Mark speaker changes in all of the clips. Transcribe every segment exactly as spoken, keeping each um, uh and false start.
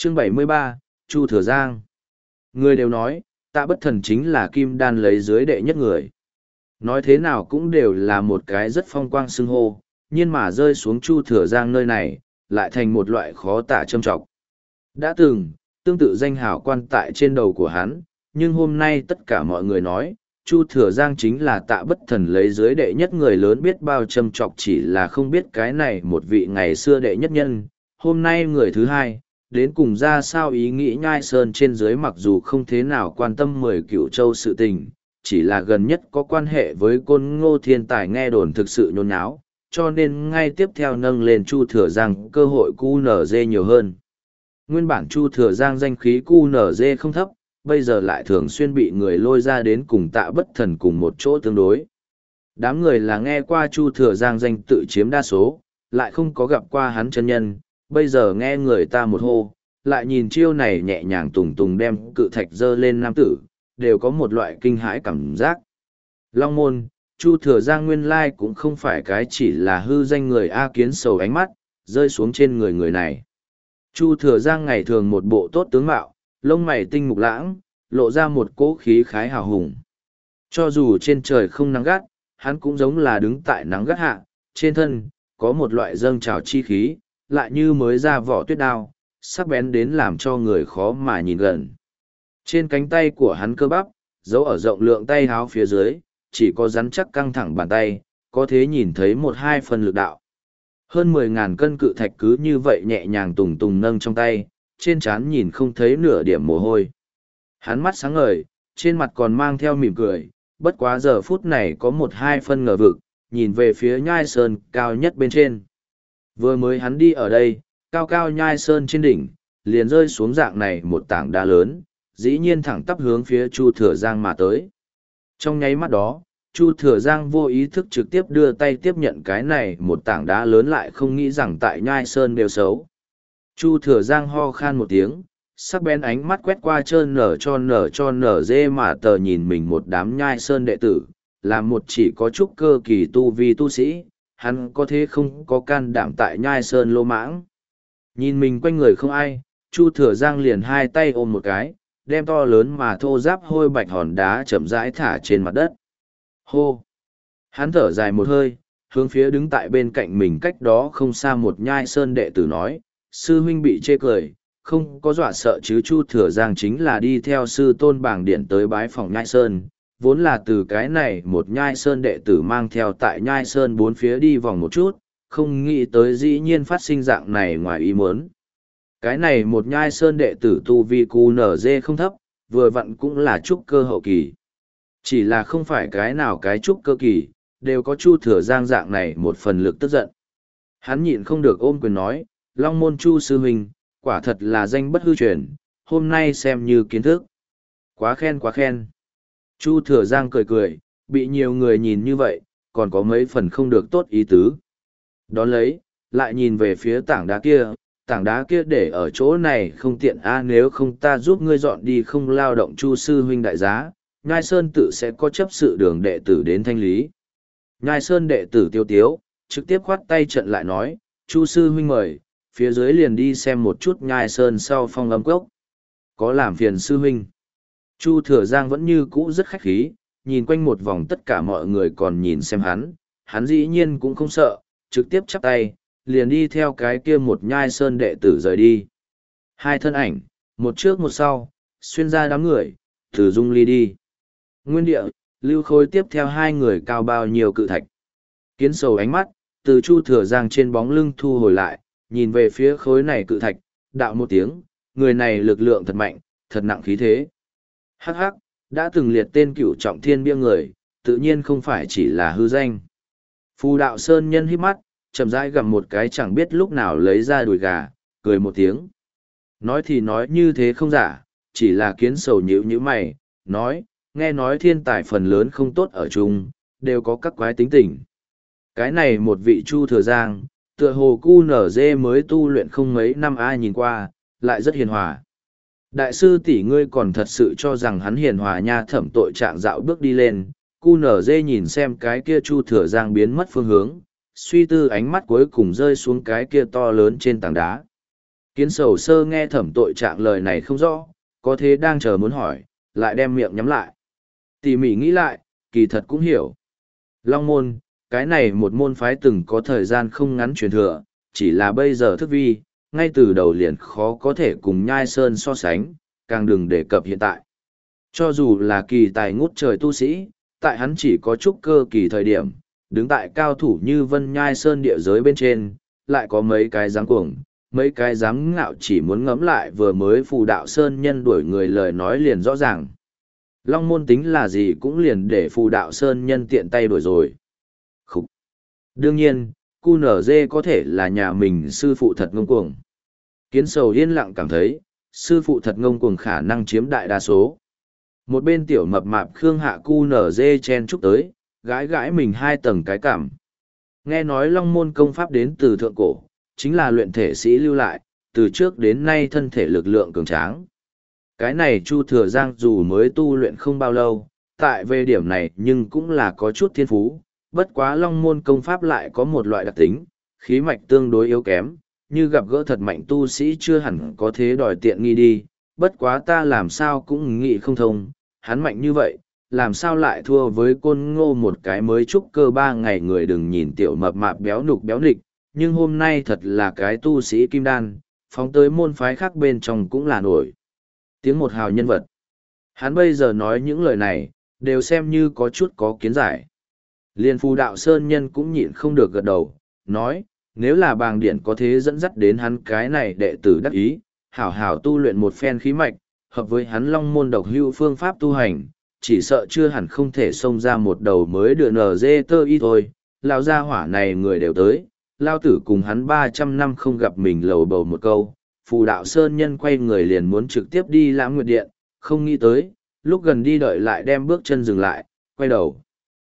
Speaker 1: Chương bảy mươi ba, Chu Thừa Giang. Người đều nói, Tạ Bất Thần chính là kim đan lấy dưới đệ nhất người. Nói thế nào cũng đều là một cái rất phong quang xưng hô, nhưng mà rơi xuống Chu Thừa Giang nơi này, lại thành một loại khó tả châm trọng. Đã từng, tương tự danh hào quan tại trên đầu của hắn, nhưng hôm nay tất cả mọi người nói, Chu Thừa Giang chính là Tạ Bất Thần lấy dưới đệ nhất người lớn biết bao châm trọc, chỉ là không biết cái này một vị ngày xưa đệ nhất nhân, hôm nay người thứ hai, đến cùng ra sao ý nghĩ nhai sơn trên dưới mặc dù không thế nào quan tâm mười cửu châu sự tình, chỉ là gần nhất có quan hệ với côn ngô thiên tài nghe đồn thực sự nhôn nháo, cho nên ngay tiếp theo nâng lên Chu Thừa Giang cơ hội cu nở dê nhiều hơn. Nguyên bản Chu Thừa Giang danh khí cu nở dê không thấp, bây giờ lại thường xuyên bị người lôi ra đến cùng Tạ Bất Thần cùng một chỗ tương đối. Đám người là nghe qua Chu Thừa Giang danh tự chiếm đa số, lại không có gặp qua hắn chân nhân, bây giờ nghe người ta một hô, lại nhìn chiêu này nhẹ nhàng tùng tùng đem cự thạch dơ lên nam tử, đều có một loại kinh hãi cảm giác. Long môn, Chu Thừa Giang nguyên lai cũng không phải cái chỉ là hư danh người A Kiến sầu ánh mắt, rơi xuống trên người người này. Chu Thừa Giang ngày thường một bộ tốt tướng mạo, lông mày tinh mục lãng, lộ ra một cỗ khí khái hào hùng. Cho dù trên trời không nắng gắt, hắn cũng giống là đứng tại nắng gắt hạ, trên thân, có một loại dâng trào chi khí, lại như mới ra vỏ tuyết đao, sắc bén đến làm cho người khó mà nhìn gần. Trên cánh tay của hắn cơ bắp, giấu ở rộng lượng tay háo phía dưới, chỉ có rắn chắc căng thẳng bàn tay, có thể nhìn thấy một hai phần lực đạo. Hơn mười ngàn cân cự thạch cứ như vậy nhẹ nhàng tùng tùng nâng trong tay, trên trán nhìn không thấy nửa điểm mồ hôi. Hắn mắt sáng ngời, trên mặt còn mang theo mỉm cười, bất quá giờ phút này có một hai phân ngờ vực, nhìn về phía nhai sơn cao nhất bên trên. Vừa mới hắn đi ở đây, cao cao nhai sơn trên đỉnh, liền rơi xuống dạng này một tảng đá lớn, dĩ nhiên thẳng tắp hướng phía Chu Thừa Giang mà tới. Trong nháy mắt đó, Chu Thừa Giang vô ý thức trực tiếp đưa tay tiếp nhận cái này một tảng đá lớn, lại không nghĩ rằng tại nhai sơn đều xấu. Chu Thừa Giang ho khan một tiếng, sắc bén ánh mắt quét qua trơn nở cho nở cho nở dê mà tờ nhìn mình một đám nhai sơn đệ tử, là một chỉ có chút cơ kỳ tu vi tu sĩ, hắn có thế không có can đảm tại nhai sơn lô mãng. Nhìn mình quanh người không ai, Chu Thừa Giang liền hai tay ôm một cái, đem to lớn mà thô ráp hôi bạch hòn đá chậm rãi thả trên mặt đất. Hô! Hắn thở dài một hơi, hướng phía đứng tại bên cạnh mình cách đó không xa một nhai sơn đệ tử nói, sư huynh bị chê cười, không có dọa sợ chứ. Chu Thừa Giang chính là đi theo sư tôn bảng điện tới bái phòng nhai sơn, vốn là từ cái này một nhai sơn đệ tử mang theo tại nhai sơn bốn phía đi vòng một chút, không nghĩ tới dĩ nhiên phát sinh dạng này ngoài ý muốn. Cái này một nhai sơn đệ tử tu vi cu nở dê không thấp, vừa vặn cũng là trúc cơ hậu kỳ. Chỉ là không phải cái nào cái trúc cơ kỳ, đều có Chu Thừa Giang dạng này một phần lực tức giận. Hắn nhịn không được ôm quyền nói, Long môn Chu sư huynh, quả thật là danh bất hư truyền, hôm nay xem như kiến thức. Quá khen quá khen. Chu Thừa Giang cười cười, bị nhiều người nhìn như vậy, còn có mấy phần không được tốt ý tứ. Đón lấy, lại nhìn về phía tảng đá kia, tảng đá kia để ở chỗ này không tiện a, nếu không ta giúp ngươi dọn đi không lao động. Chu sư huynh đại giá, Nhai Sơn tự sẽ có chấp sự đường đệ tử đến thanh lý. Nhai Sơn đệ tử tiêu tiếu, trực tiếp khoát tay trận lại nói, Chu sư huynh mời, phía dưới liền đi xem một chút Nhai Sơn sau phong âm cốc. Có làm phiền sư huynh. Chu Thừa Giang vẫn như cũ rất khách khí, nhìn quanh một vòng tất cả mọi người còn nhìn xem hắn, hắn dĩ nhiên cũng không sợ, trực tiếp chắp tay, liền đi theo cái kia một Nhai Sơn đệ tử rời đi. Hai thân ảnh, một trước một sau, xuyên ra đám người, từ dung ly đi. Nguyên địa, Lưu Khôi tiếp theo hai người cao bao nhiêu cự thạch. Kiến sầu ánh mắt, từ Chu Thừa Giang trên bóng lưng thu hồi lại, nhìn về phía khối này cự thạch, đạo một tiếng, người này lực lượng thật mạnh, thật nặng khí thế. Hắc hắc, đã từng liệt tên cửu trọng thiên bia người, tự nhiên không phải chỉ là hư danh. Phù đạo sơn nhân hít mắt, chậm rãi gặm một cái chẳng biết lúc nào lấy ra đùi gà, cười một tiếng. Nói thì nói như thế không giả, chỉ là kiến sầu nhíu nhíu mày, nói, nghe nói thiên tài phần lớn không tốt ở chung, đều có các quái tính tình. Cái này một vị Chu Thừa Giang, tựa hồ cu nở dê mới tu luyện không mấy năm ai nhìn qua, lại rất hiền hòa. Đại sư tỷ ngươi còn thật sự cho rằng hắn hiền hòa nha. Thẩm Tội Trạng dạo bước đi lên, cu nở dê nhìn xem cái kia Chu Thừa Giang biến mất phương hướng, suy tư ánh mắt cuối cùng rơi xuống cái kia to lớn trên tảng đá. Kiến sầu sơ nghe thẩm tội trạng lời này không rõ, có thế đang chờ muốn hỏi, lại đem miệng nhắm lại. Tỉ mỉ nghĩ lại, kỳ thật cũng hiểu. Long môn, cái này một môn phái từng có thời gian không ngắn truyền thừa, chỉ là bây giờ thức vi, ngay từ đầu liền khó có thể cùng nhai sơn so sánh, càng đừng đề cập hiện tại. Cho dù là kỳ tài ngút trời tu sĩ, tại hắn chỉ có chút cơ kỳ thời điểm, đứng tại cao thủ như vân nhai sơn địa giới bên trên, lại có mấy cái dám cuồng, mấy cái dám ngạo chỉ muốn ngẫm lại vừa mới phù đạo sơn nhân đuổi người lời nói liền rõ ràng. Long môn tính là gì cũng liền để phù đạo sơn nhân tiện tay đuổi rồi. Khúc. Đương nhiên, cu nở dê có thể là nhà mình sư phụ thật ngông cuồng. Kiến sầu yên lặng cảm thấy, sư phụ thật ngông cuồng khả năng chiếm đại đa số. Một bên tiểu mập mạp Khương Hạ cu nở dê chen chúc tới, gãi gãi mình hai tầng cái cảm. Nghe nói long môn công pháp đến từ thượng cổ, chính là luyện thể sĩ lưu lại, từ trước đến nay thân thể lực lượng cường tráng. Cái này Chu Thừa Giang dù mới tu luyện không bao lâu, tại về điểm này nhưng cũng là có chút thiên phú, bất quá long môn công pháp lại có một loại đặc tính, khí mạch tương đối yếu kém, như gặp gỡ thật mạnh tu sĩ chưa hẳn có thế đòi tiện nghi đi, bất quá ta làm sao cũng nghĩ không thông, hắn mạnh như vậy, làm sao lại thua với côn ngô một cái mới trúc cơ ba ngày người đừng nhìn tiểu mập mạp béo nục béo nịch, nhưng hôm nay thật là cái tu sĩ kim đan, phóng tới môn phái khác bên trong cũng là nổi. Tiếng một hào nhân vật. Hắn bây giờ nói những lời này, đều xem như có chút có kiến giải. Liên phù đạo sơn nhân cũng nhịn không được gật đầu, nói, nếu là bàng điển có thế dẫn dắt đến hắn cái này đệ tử đắc ý, hảo hảo tu luyện một phen khí mạch, hợp với hắn long môn độc hữu phương pháp tu hành, chỉ sợ chưa hẳn không thể xông ra một đầu mới đưa nở dê tơ y thôi, lao gia hỏa này người đều tới, lao tử cùng hắn ba trăm năm không gặp mình lầu bầu một câu, phù đạo sơn nhân quay người liền muốn trực tiếp đi lãng nguyệt điện, không nghĩ tới, lúc gần đi đợi lại đem bước chân dừng lại, quay đầu.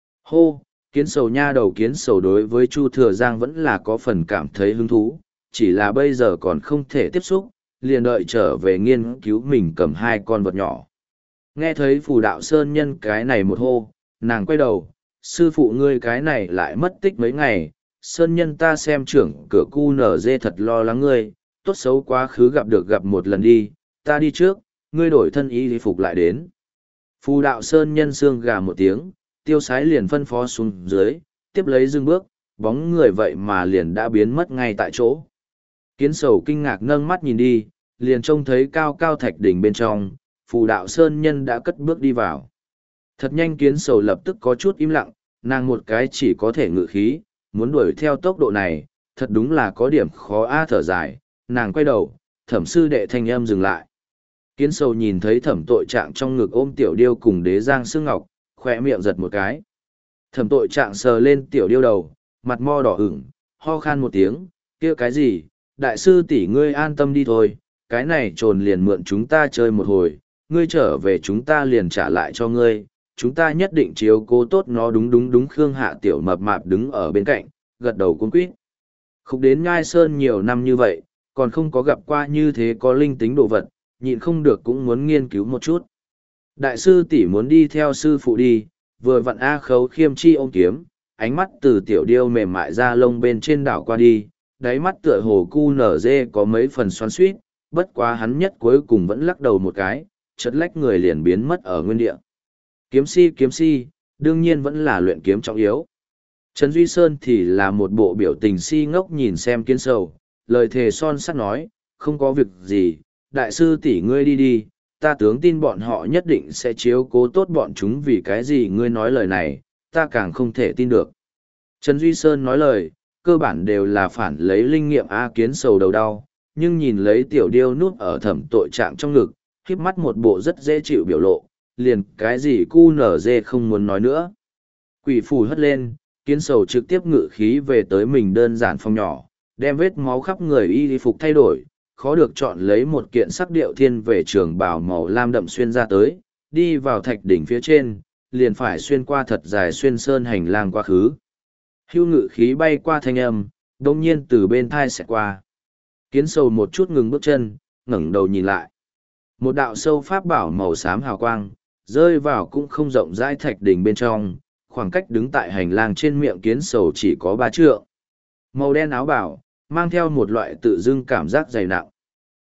Speaker 1: Hô, kiến sầu nha đầu kiến sầu đối với Chu Thừa Giang vẫn là có phần cảm thấy hứng thú, chỉ là bây giờ còn không thể tiếp xúc, liền đợi trở về nghiên cứu mình cầm hai con vật nhỏ. Nghe thấy phù đạo sơn nhân cái này một hô, nàng quay đầu, sư phụ ngươi cái này lại mất tích mấy ngày, sơn nhân ta xem trưởng cửa cu nở dê thật lo lắng ngươi, tốt xấu quá khứ gặp được gặp một lần đi, ta đi trước, ngươi đổi thân y đi phục lại đến. Phù đạo sơn nhân xương gà một tiếng, tiêu sái liền phân phó xuống dưới, tiếp lấy dừng bước, bóng người vậy mà liền đã biến mất ngay tại chỗ. Kiến sầu kinh ngạc nâng mắt nhìn đi, liền trông thấy cao cao thạch đỉnh bên trong, phù đạo sơn nhân đã cất bước đi vào. Thật nhanh kiến sầu lập tức có chút im lặng, nàng một cái chỉ có thể ngự khí, muốn đuổi theo tốc độ này, thật đúng là có điểm khó a thở dài, nàng quay đầu, thẩm sư đệ thanh âm dừng lại. Kiến sầu nhìn thấy thẩm tội trạng trong ngực ôm tiểu điêu cùng đế giang sương ngọc, khỏe miệng giật một cái. Thẩm tội trạng sờ lên tiểu điêu đầu, mặt mo đỏ ửng, ho khan một tiếng, kia cái gì, đại sư tỷ ngươi an tâm đi thôi, cái này trồn liền mượn chúng ta chơi một hồi, ngươi trở về chúng ta liền trả lại cho ngươi, chúng ta nhất định chiếu cố tốt nó đúng đúng đúng. Khương Hạ tiểu mập mạp đứng ở bên cạnh, gật đầu cuống quýt. Khúc đến Nhai Sơn nhiều năm như vậy, còn không có gặp qua như thế có linh tính đồ vật, nhịn không được cũng muốn nghiên cứu một chút. Đại sư tỷ muốn đi theo sư phụ đi, vừa vặn A Khấu khiêm chi ôm kiếm, ánh mắt từ tiểu điêu mềm mại ra lông bên trên đảo qua đi, đáy mắt tựa hồ cu nở dê có mấy phần xoắn xuýt, bất quá hắn nhất cuối cùng vẫn lắc đầu một cái, chật lách người liền biến mất ở nguyên địa. Kiếm si kiếm si, đương nhiên vẫn là luyện kiếm trọng yếu. Trần Duy Sơn thì là một bộ biểu tình si ngốc nhìn xem kiến sầu, lời thề son sắt nói, không có việc gì, đại sư tỷ ngươi đi đi, ta tướng tin bọn họ nhất định sẽ chiếu cố tốt bọn chúng vì cái gì ngươi nói lời này, ta càng không thể tin được. Trần Duy Sơn nói lời, cơ bản đều là phản lấy linh nghiệm A kiến sầu đầu đau, nhưng nhìn lấy tiểu điêu núp ở thẩm tội trạng trong ngực, khiếp mắt một bộ rất dễ chịu biểu lộ, liền cái gì cu nở dê không muốn nói nữa. Quỷ phù hất lên, kiến sầu trực tiếp ngự khí về tới mình đơn giản phòng nhỏ, đem vết máu khắp người y phục thay đổi, khó được chọn lấy một kiện sắc điệu thiên về trường bào màu lam đậm xuyên ra tới, đi vào thạch đỉnh phía trên, liền phải xuyên qua thật dài xuyên sơn hành lang quá khứ. Hưu ngự khí bay qua thanh âm, đồng nhiên từ bên thai xẹt qua. Kiến sầu một chút ngừng bước chân, ngẩng đầu nhìn lại. Một đạo sâu pháp bảo màu xám hào quang, rơi vào cũng không rộng rãi thạch đỉnh bên trong, khoảng cách đứng tại hành lang trên miệng kiến sầu chỉ có ba trượng. Màu đen áo bảo, mang theo một loại tự dưng cảm giác dày nặng.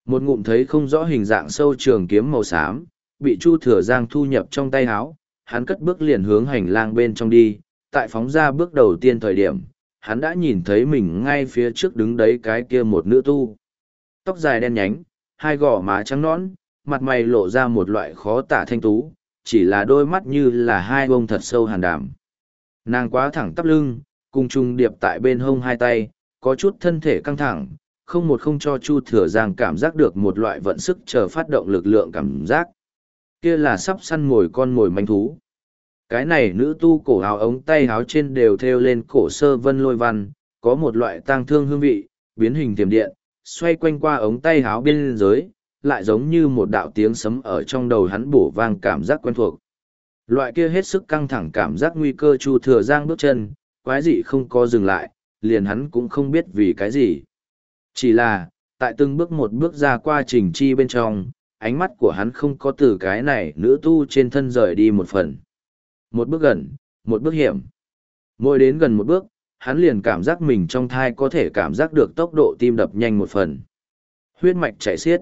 Speaker 1: Một ngụm thấy không rõ hình dạng sâu trường kiếm màu xám, bị Chu Thừa Giang thu nhập trong tay háo, hắn cất bước liền hướng hành lang bên trong đi, tại phóng ra bước đầu tiên thời điểm, hắn đã nhìn thấy mình ngay phía trước đứng đấy cái kia một nữ tu. Tóc dài đen nhánh, hai gò má trắng nõn, mặt mày lộ ra một loại khó tả thanh tú, chỉ là đôi mắt như là hai bông thật sâu hàn đảm. Nàng quá thẳng tắp lưng, cùng trung điệp tại bên hông hai tay, có chút thân thể căng thẳng, không một không cho Chu Thừa Giang cảm giác được một loại vận sức chờ phát động lực lượng cảm giác. Kia là sắp săn mồi con mồi manh thú. Cái này nữ tu cổ áo ống tay áo trên đều thêu lên cổ sơ vân lôi văn, có một loại tang thương hương vị, biến hình tiềm điện, xoay quanh qua ống tay áo bên dưới, lại giống như một đạo tiếng sấm ở trong đầu hắn bổ vang cảm giác quen thuộc. Loại kia hết sức căng thẳng cảm giác nguy cơ Chu Thừa Giang bước chân, quái dị không có dừng lại, liền hắn cũng không biết vì cái gì. Chỉ là, tại từng bước một bước ra qua trình chi bên trong, ánh mắt của hắn không có từ cái này nữ tu trên thân rời đi một phần. Một bước gần, một bước hiểm. Mỗi đến gần một bước, hắn liền cảm giác mình trong thai có thể cảm giác được tốc độ tim đập nhanh một phần. Huyết mạch chảy xiết.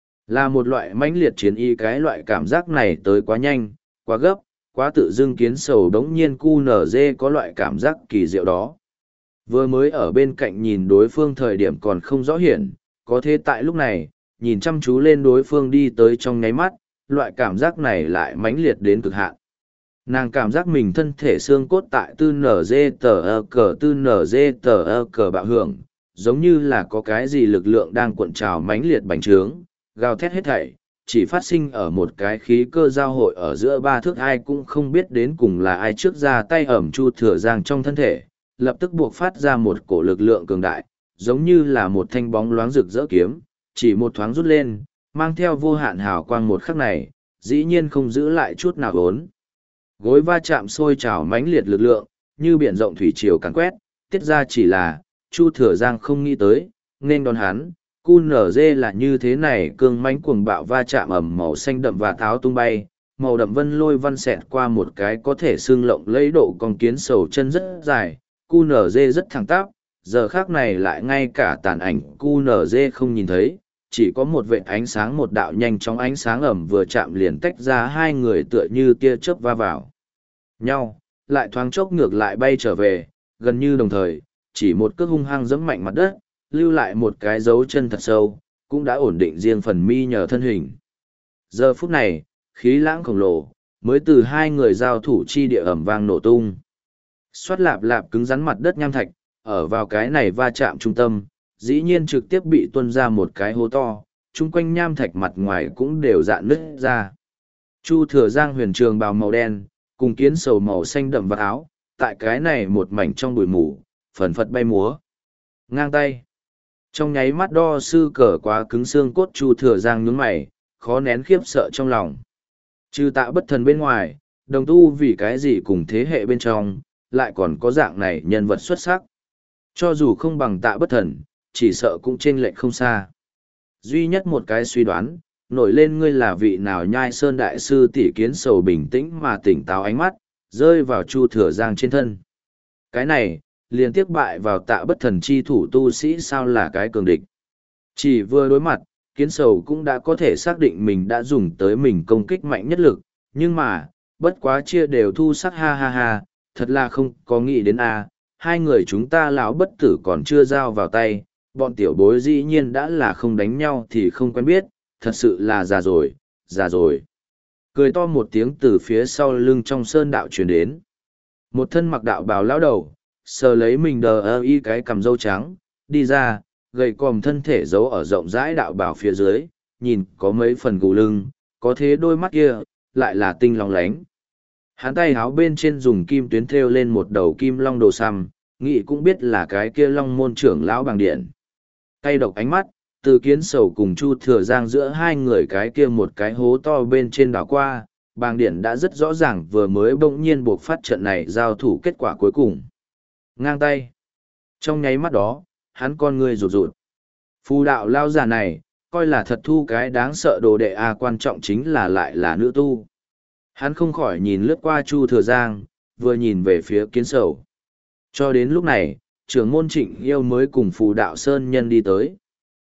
Speaker 1: Là một loại mãnh liệt chiến y, cái loại cảm giác này tới quá nhanh, quá gấp, quá tự dưng kiến sầu đống nhiên cu nở dê có loại cảm giác kỳ diệu đó. Vừa mới ở bên cạnh nhìn đối phương thời điểm còn không rõ hiển, có thế tại lúc này, nhìn chăm chú lên đối phương đi tới trong nháy mắt, loại cảm giác này lại mãnh liệt đến cực hạn. Nàng cảm giác mình thân thể xương cốt tại tư nở dê tờ ơ cờ tư nở dê tờ ơ cờ bạo hưởng, giống như là có cái gì lực lượng đang cuộn trào mãnh liệt bành trướng, gào thét hết thảy, chỉ phát sinh ở một cái khí cơ giao hội ở giữa ba thước, ai cũng không biết đến cùng là ai trước ra tay ẩm Chu Thừa Giang trong thân thể, lập tức buộc phát ra một cổ lực lượng cường đại, giống như là một thanh bóng loáng rực rỡ kiếm, chỉ một thoáng rút lên, mang theo vô hạn hào quang một khắc này, dĩ nhiên không giữ lại chút nào vốn. Gối va chạm sôi trào mãnh liệt lực lượng, như biển rộng thủy triều càn quét, tiết ra chỉ là, Chu Thừa Giang không nghĩ tới, nên đón hắn, cu nở dê là như thế này cương mãnh cuồng bạo va chạm ẩm màu xanh đậm và tháo tung bay, màu đậm vân lôi văn xẹt qua một cái có thể xương lộng lấy độ con kiến sầu chân rất dài, cu nở dê rất thẳng tắp, giờ khác này lại ngay cả tàn ảnh cu nở dê không nhìn thấy, chỉ có một vệt ánh sáng, một đạo nhanh chóng ánh sáng ẩm vừa chạm liền tách ra hai người tựa như tia chớp va vào nhau, lại thoáng chốc ngược lại bay trở về, gần như đồng thời, chỉ một cước hung hăng giẫm mạnh mặt đất, lưu lại một cái dấu chân thật sâu, cũng đã ổn định riêng phần mi nhờ thân hình. Giờ phút này, khí lãng khổng lồ, mới từ hai người giao thủ chi địa ẩm vang nổ tung. Xoát lạp lạp cứng rắn mặt đất nham thạch, ở vào cái này va chạm trung tâm, dĩ nhiên trực tiếp bị tuôn ra một cái hố to, chung quanh nham thạch mặt ngoài cũng đều dạn nứt ra. Chu Thừa Giang huyền trường bào màu đen, cùng kiến sầu màu xanh đậm vào áo, tại cái này một mảnh trong bụi mù, phần phật bay múa. Ngang tay. Trong nháy mắt đo sư cờ quá cứng xương cốt Chu Thừa Giang nhướng mày, khó nén khiếp sợ trong lòng. Trừ Tạ Bất Thần bên ngoài, đồng tu vì cái gì cùng thế hệ bên trong, lại còn có dạng này nhân vật xuất sắc. Cho dù không bằng Tạ Bất Thần, chỉ sợ cũng chênh lệch không xa. Duy nhất một cái suy đoán, nổi lên ngươi là vị nào Nhai Sơn đại sư tỷ kiến sầu bình tĩnh mà tỉnh táo ánh mắt, rơi vào Chu Thừa Giang trên thân. Cái này, liền tiếc bại vào Tạ Bất Thần chi thủ tu sĩ sao là cái cường địch. Chỉ vừa đối mặt, kiến sầu cũng đã có thể xác định mình đã dùng tới mình công kích mạnh nhất lực, nhưng mà, bất quá chia đều thu sắc ha ha ha, thật là không có nghĩ đến a à, hai người chúng ta lão bất tử còn chưa giao vào tay, bọn tiểu bối dĩ nhiên đã là không đánh nhau thì không quen biết, thật sự là già rồi, già rồi. Cười to một tiếng từ phía sau lưng trong sơn đạo truyền đến. Một thân mặc đạo bào lão đầu, sờ lấy mình đờ ơ y cái cằm râu trắng, đi ra, gầy còm thân thể giấu ở rộng rãi đạo bào phía dưới, nhìn có mấy phần gù lưng, có thế đôi mắt kia, lại là tinh long lánh. Hắn tay háo bên trên dùng kim tuyến thêu lên một đầu kim long đồ xăm, nghĩ cũng biết là cái kia long môn trưởng lão Bàng Điện. Cay độc ánh mắt, từ kiến sầu cùng Chu Thừa Giang giữa hai người cái kia một cái hố to bên trên đảo qua, Bàng Điện đã rất rõ ràng vừa mới bỗng nhiên buộc phát trận này giao thủ kết quả cuối cùng. Ngang tay. Trong nháy mắt đó, hắn con người rụt rụt. Phù đạo lao già này, coi là thật thu cái đáng sợ đồ đệ a, quan trọng chính là lại là nữ tu. Hắn không khỏi nhìn lướt qua Chu Thừa Giang, vừa nhìn về phía kiến sầu. Cho đến lúc này, trưởng môn Trịnh Yêu mới cùng phù đạo sơn nhân đi tới.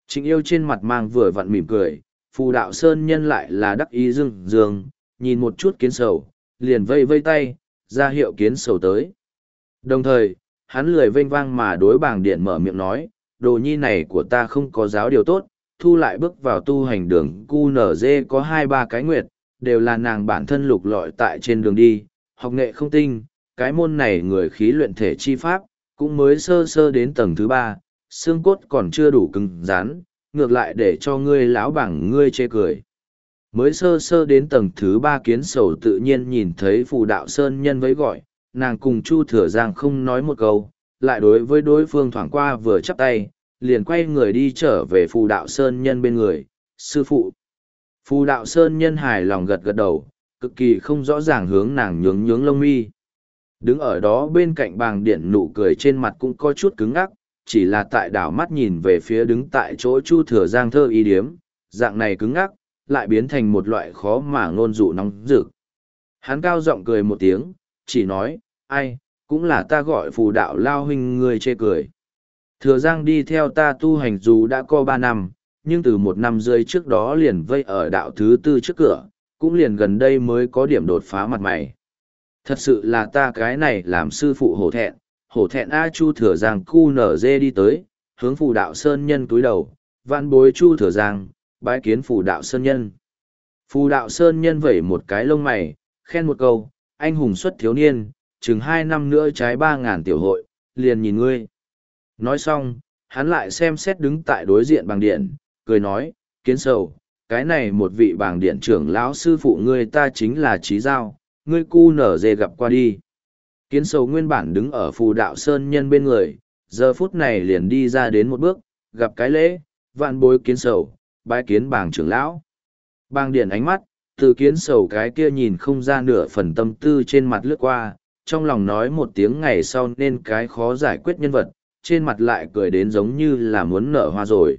Speaker 1: Trịnh Yêu trên mặt mang vừa vặn mỉm cười, phù đạo sơn nhân lại là đắc ý dương dương, nhìn một chút kiến sầu, liền vây vây tay, ra hiệu kiến sầu tới. Đồng thời, hắn lười vênh vang mà đối bảng điện mở miệng nói, đồ nhi này của ta không có giáo điều tốt, thu lại bước vào tu hành đường cu nở dê có hai ba cái nguyệt, đều là nàng bản thân lục lọi tại trên đường đi, học nghệ không tinh, cái môn này người khí luyện thể chi pháp, cũng mới sơ sơ đến tầng thứ ba, xương cốt còn chưa đủ cứng rắn, ngược lại để cho ngươi lão bảng ngươi chê cười. Mới sơ sơ đến tầng thứ ba kiến sầu tự nhiên nhìn thấy phù đạo sơn nhân với gọi, nàng cùng Chu Thừa Giang không nói một câu, lại đối với đối phương thoảng qua vừa chắp tay, liền quay người đi trở về phù đạo sơn nhân bên người, sư phụ. Phù đạo sơn nhân hài lòng gật gật đầu, cực kỳ không rõ ràng hướng nàng nhướng nhướng lông mi. Đứng ở đó bên cạnh bàng điện nụ cười trên mặt cũng có chút cứng ngắc, chỉ là tại đảo mắt nhìn về phía đứng tại chỗ Chu Thừa Giang thơ y điếm, dạng này cứng ngắc, lại biến thành một loại khó mà ngôn dụ nóng rực. Hắn cao giọng cười một tiếng, chỉ nói, ai, cũng là ta gọi phù đạo lao huynh người chê cười. Thừa Giang đi theo ta tu hành dù đã có ba năm, nhưng từ một năm rưỡi trước đó liền vây ở đạo thứ tư trước cửa, cũng liền gần đây mới có điểm đột phá mặt mày. Thật sự là ta cái này làm sư phụ hổ thẹn, hổ thẹn A. Chu Thừa Giang cu nở dê đi tới, hướng phù đạo sơn nhân túi đầu, vạn bối Chu Thừa Giang, bái kiến phù đạo sơn nhân. Phù đạo sơn nhân vẩy một cái lông mày, khen một câu, anh hùng xuất thiếu niên, chừng hai năm nữa trái ba ngàn tiểu hội, liền nhìn ngươi. Nói xong, hắn lại xem xét đứng tại đối diện bàng điện, cười nói, kiến sầu, cái này một vị bàng điện trưởng lão sư phụ ngươi ta chính là Trí Giao, ngươi cu nở dê gặp qua đi. Kiến sầu nguyên bản đứng ở phù đạo sơn nhân bên người, giờ phút này liền đi ra đến một bước, gặp cái lễ, vạn bối kiến sầu, bái kiến bàng trưởng lão. Bàng điện ánh mắt, từ kiến sầu cái kia nhìn không ra nửa phần tâm tư trên mặt lướt qua, trong lòng nói một tiếng ngày sau nên cái khó giải quyết nhân vật, trên mặt lại cười đến giống như là muốn nở hoa rồi.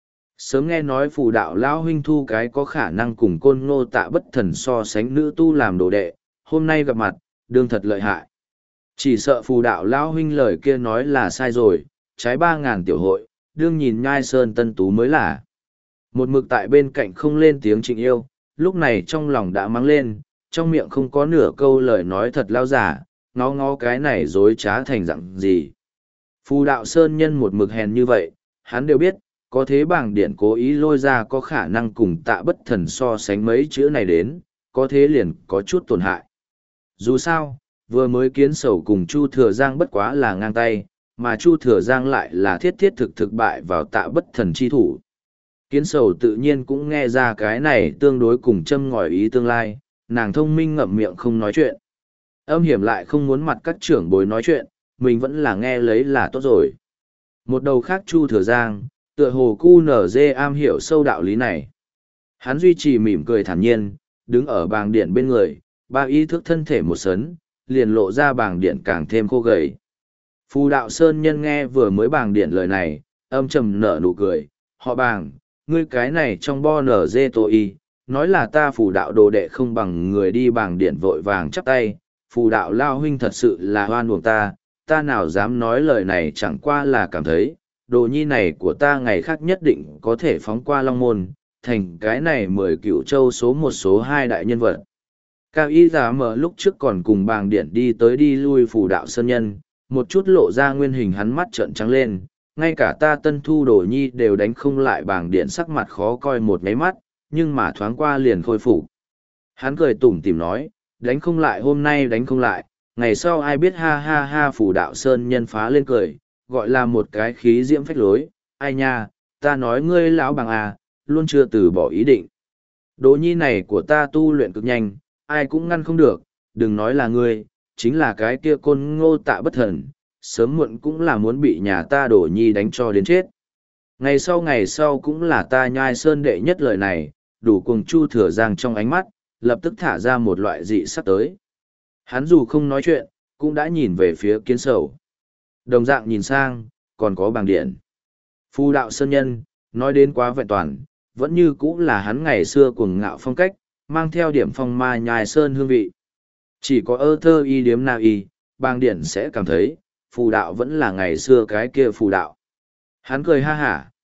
Speaker 1: Sớm nghe nói phù đạo lão huynh thu cái có khả năng cùng côn ngô tạ bất thần so sánh nữ tu làm đồ đệ, hôm nay gặp mặt, đương thật lợi hại. Chỉ sợ phù đạo lão huynh lời kia nói là sai rồi, trái ba ngàn tiểu hội, đương nhìn nhai sơn tân tú mới là. Một mực tại bên cạnh không lên tiếng Trịnh Yêu, lúc này trong lòng đã mắng lên, trong miệng không có nửa câu lời nói thật lao giả, ngó ngó cái này dối trá thành dặn gì. Phù đạo sơn nhân một mực hèn như vậy, hắn đều biết, có thế bảng điện cố ý lôi ra có khả năng cùng tạ bất thần so sánh mấy chữ này đến, có thế liền có chút tổn hại. Dù sao, vừa mới kiến sầu cùng Chu Thừa Giang bất quá là ngang tay, mà Chu Thừa Giang lại là thiết thiết thực thực bại vào tạ bất thần chi thủ. Kiến sầu tự nhiên cũng nghe ra cái này tương đối cùng châm ngòi ý tương lai, nàng thông minh ngậm miệng không nói chuyện. Âm hiểm lại không muốn mặt các trưởng bối nói chuyện, mình vẫn là nghe lấy là tốt rồi. Một đầu khác Chu Thừa Giang, tựa hồ cu nở dê am hiểu sâu đạo lý này. Hắn duy trì mỉm cười thản nhiên, đứng ở bàng điện bên người, ba ý thức thân thể một sấn, liền lộ ra bàng điện càng thêm khô gầy. Phù đạo sơn nhân nghe vừa mới bàng điện lời này, âm trầm nở nụ cười, họ bàng, ngươi cái này trong bo nở dê tô y, nói là ta phù đạo đồ đệ không bằng người đi bàng điện vội vàng chắp tay, phù đạo lao huynh thật sự là hoan buồng ta, ta nào dám nói lời này chẳng qua là cảm thấy, đồ nhi này của ta ngày khác nhất định có thể phóng qua long môn, thành cái này mười cựu châu số một số hai đại nhân vật. Cao y giả mở lúc trước còn cùng bàng điện đi tới đi lui phù đạo sơn nhân, một chút lộ ra nguyên hình hắn mắt trợn trắng lên, ngay cả ta tân thu đồ nhi đều đánh không lại bàng điện sắc mặt khó coi một ngáy mắt, nhưng mà thoáng qua liền khôi phục. Hắn cười tủm tỉm nói, đánh không lại hôm nay đánh không lại, ngày sau ai biết ha ha ha phù đạo sơn nhân phá lên cười, gọi là một cái khí diễm phách lối, ai nha, ta nói ngươi lão bàng à, luôn chưa từ bỏ ý định. Đồ nhi này của ta tu luyện cực nhanh, ai cũng ngăn không được, đừng nói là ngươi, chính là cái kia côn ngô tạ bất thần, sớm muộn cũng là muốn bị nhà ta đổ nhi đánh cho đến chết. Ngày sau ngày sau cũng là ta nhai sơn đệ nhất lời này, đủ cùng Chu Thừa Giang trong ánh mắt, lập tức thả ra một loại dị sắc tới. Hắn dù không nói chuyện, cũng đã nhìn về phía kiến sầu. Đồng dạng nhìn sang, còn có bàng điện. Phu đạo sơn nhân, nói đến quá vẹn toàn, vẫn như cũng là hắn ngày xưa cuồng ngạo phong cách, mang theo điểm phong ma nhai sơn hương vị. Chỉ có ơ thơ y điếm na y, bàng điện sẽ cảm thấy, phù đạo vẫn là ngày xưa cái kia phù đạo. Hắn cười ha hả,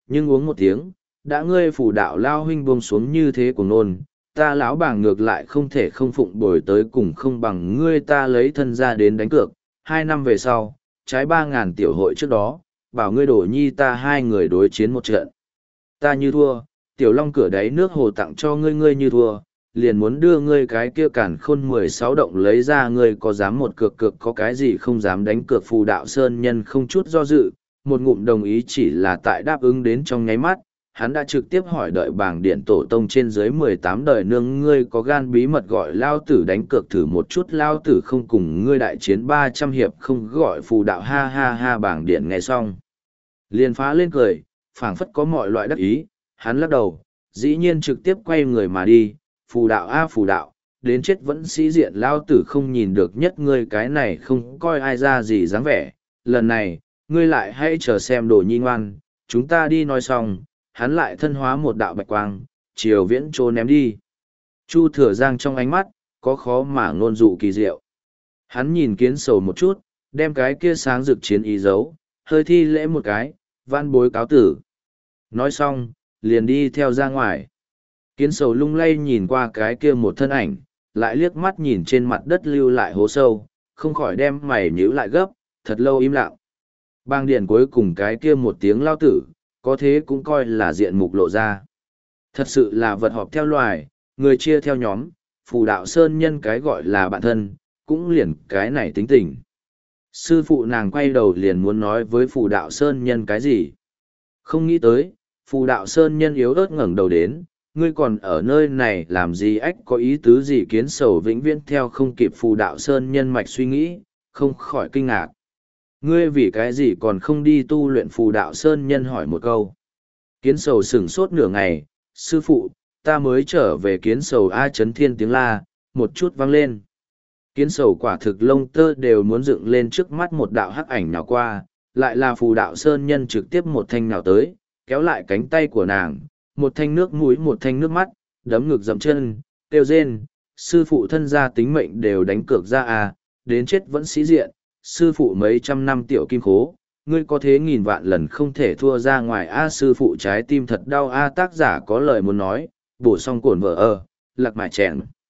Speaker 1: nhưng uống một tiếng, đã ngươi phù đạo lao huynh buông xuống như thế của nôn, ta lão bảng ngược lại không thể không phụng bồi tới cùng không bằng ngươi ta lấy thân ra đến đánh cược, hai năm về sau, trái ba ngàn tiểu hội trước đó, bảo ngươi đổ nhi ta hai người đối chiến một trận. Ta như thua, tiểu long cửa đáy nước hồ tặng cho ngươi ngươi như thua, liền muốn đưa ngươi cái kia cản khôn mười sáu động lấy ra ngươi có dám một cược cược có cái gì không dám đánh cược phù đạo sơn nhân không chút do dự, một ngụm đồng ý chỉ là tại đáp ứng đến trong nháy mắt, hắn đã trực tiếp hỏi đợi bảng điện tổ tông trên dưới mười tám đời nương ngươi có gan bí mật gọi lao tử đánh cược thử một chút lao tử không cùng ngươi đại chiến ba trăm hiệp không gọi phù đạo ha ha ha bảng điện nghe xong. Liền phá lên cười, phảng phất có mọi loại đắc ý, hắn lắc đầu, dĩ nhiên trực tiếp quay người mà đi, phù đạo a phù đạo, đến chết vẫn sĩ diện lao tử không nhìn được nhất ngươi cái này không coi ai ra gì dáng vẻ, lần này, ngươi lại hãy chờ xem đồ nhi ngoan, chúng ta đi nói xong, hắn lại thân hóa một đạo bạch quang, chiều viễn trô ném đi. Chu Thừa Giang trong ánh mắt, có khó mà ngôn dụ kỳ diệu. Hắn nhìn kiến sầu một chút, đem cái kia sáng rực chiến ý giấu, hơi thi lễ một cái, van bối cáo tử. Nói xong, liền đi theo ra ngoài. Kiến sầu lung lay nhìn qua cái kia một thân ảnh, lại liếc mắt nhìn trên mặt đất lưu lại hố sâu, không khỏi đem mày nhíu lại gấp, thật lâu im lặng. Bang điện cuối cùng cái kia một tiếng lao tử, có thế cũng coi là diện mục lộ ra. Thật sự là vật họp theo loài, người chia theo nhóm, phù đạo sơn nhân cái gọi là bạn thân, cũng liền cái này tính tình. Sư phụ nàng quay đầu liền muốn nói với phù đạo sơn nhân cái gì. Không nghĩ tới, phù đạo sơn nhân yếu ớt ngẩng đầu đến, ngươi còn ở nơi này làm gì ách có ý tứ gì kiến sầu vĩnh viễn theo không kịp phù đạo sơn nhân mạch suy nghĩ, không khỏi kinh ngạc. Ngươi vì cái gì còn không đi tu luyện phù đạo sơn nhân hỏi một câu. Kiến sầu sửng sốt nửa ngày, sư phụ, ta mới trở về kiến sầu A chấn thiên tiếng la, một chút vang lên. Kiến sầu quả thực lông tơ đều muốn dựng lên trước mắt một đạo hắc ảnh nào qua, lại là phù đạo sơn nhân trực tiếp một thanh nào tới, kéo lại cánh tay của nàng, một thanh nước mũi một thanh nước mắt, đấm ngực dậm chân, kêu rên, sư phụ thân gia tính mệnh đều đánh cược ra à, đến chết vẫn sĩ diện, sư phụ mấy trăm năm tiểu kim khố, ngươi có thế nghìn vạn lần không thể thua ra ngoài a sư phụ trái tim thật đau a tác giả có lời muốn nói, bổ xong cổn vợ ơ, lạc mại chèn.